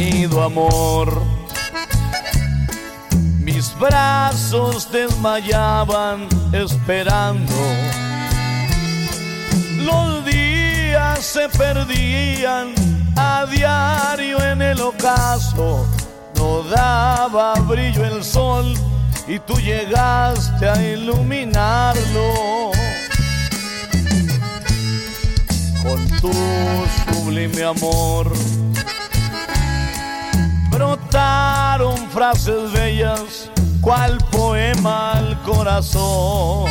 Bienvenido amor. Mis brazos desmayaban esperando. Los días se perdían a diario en el ocaso. No daba brillo el sol y tú llegaste a iluminarlo. Con tu sublime amor brotaron frases bellas, cual poema al corazón.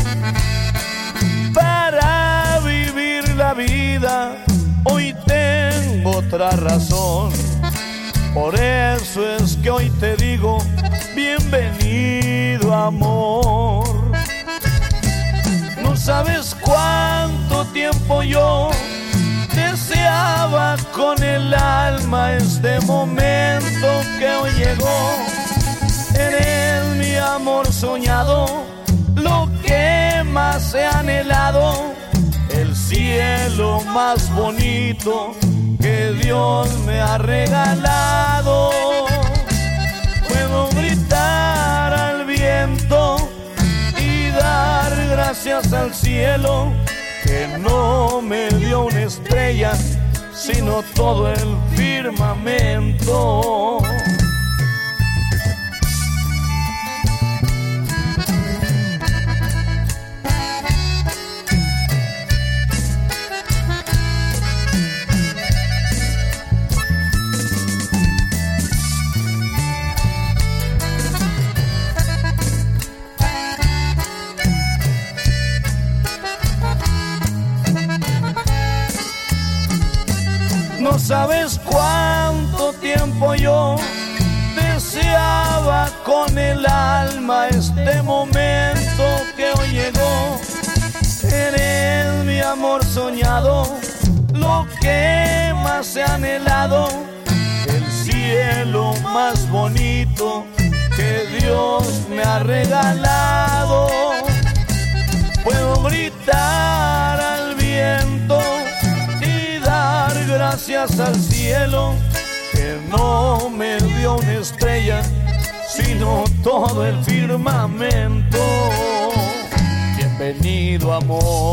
Para vivir la vida hoy tengo otra razón. Por eso es que hoy te digo, bienvenido amor. No sabes cuánto tiempo yo deseaba con el alma este momento que hoy llegó. Eres mi amor soñado, lo que más he anhelado, el cielo más bonito que Dios me ha regalado. Puedo gritar al viento y dar gracias al cielo que no me dio una estrella, sino todo el firmamento. No sabes cuánto tiempo yo deseaba con el alma este momento que hoy llegó. Eres mi amor soñado, lo que más he anhelado, el cielo más bonito que Dios me ha regalado. Puedo gritar al viento, gracias al cielo que no me dio una estrella, sino todo el firmamento. Bienvenido amor.